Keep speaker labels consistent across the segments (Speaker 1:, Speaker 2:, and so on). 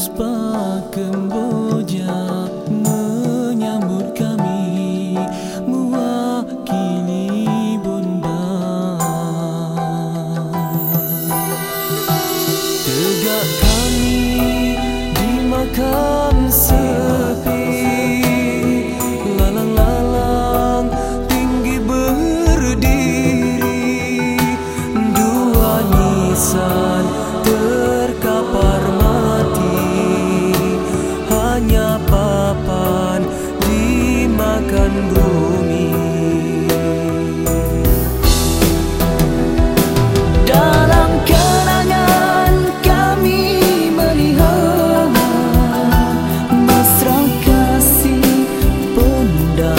Speaker 1: puspa kemboja menyambut kami, mewakili bunda. Tegak kami di makam sepi, lalang-lalang tinggi berdiri, dua nisan terkapar mati, hanya papan dimakan bumi. Dalam kenangan kami melihat mesra kasih bunda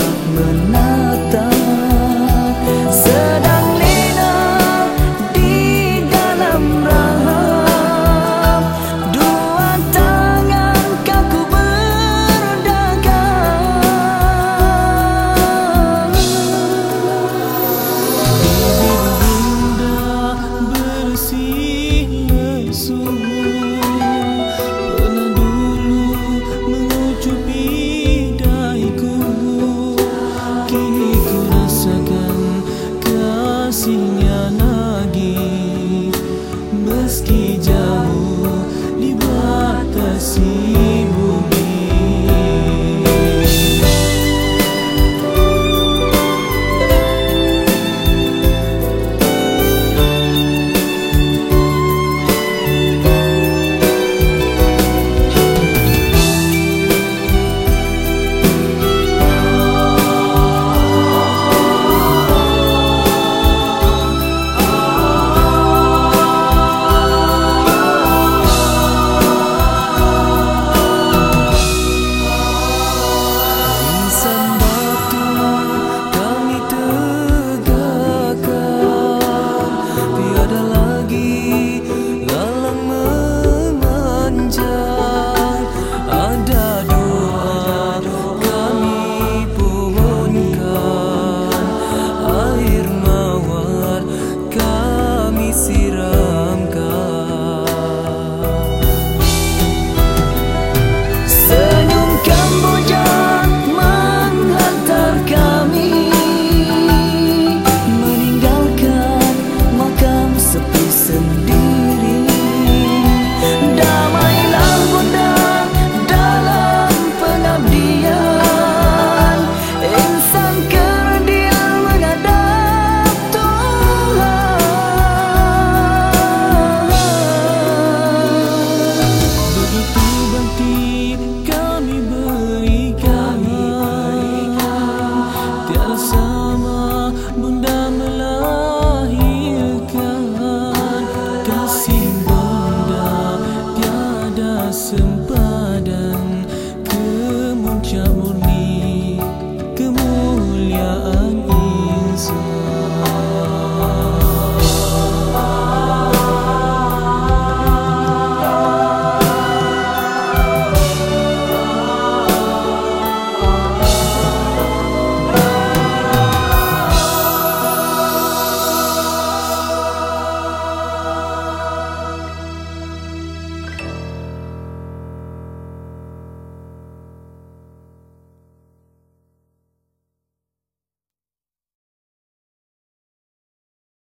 Speaker 1: menatap, sedang lina di dalam raham, dua tangan kaku berdagang. Bibir bunda bersih lesu, pernah dulu mengucupi dahiku, kini ku rasakan kasihnya lagi, meski jauh dibatasi bumi. Insan batu kami tegakkan, tiada lagi lalang memanjat. Ada doa kami pohonkan, air mawar kami siramkan. Senyum Kamboja menghantar kami, meninggalkan makam sepi sendiri. Damailah bunda dalam pengabdian, insan kerdil menghadap Tuhan. Begitu bakti kami berikan, tiada sama bunda melahirkan. Kasih bunda tiada sempadan.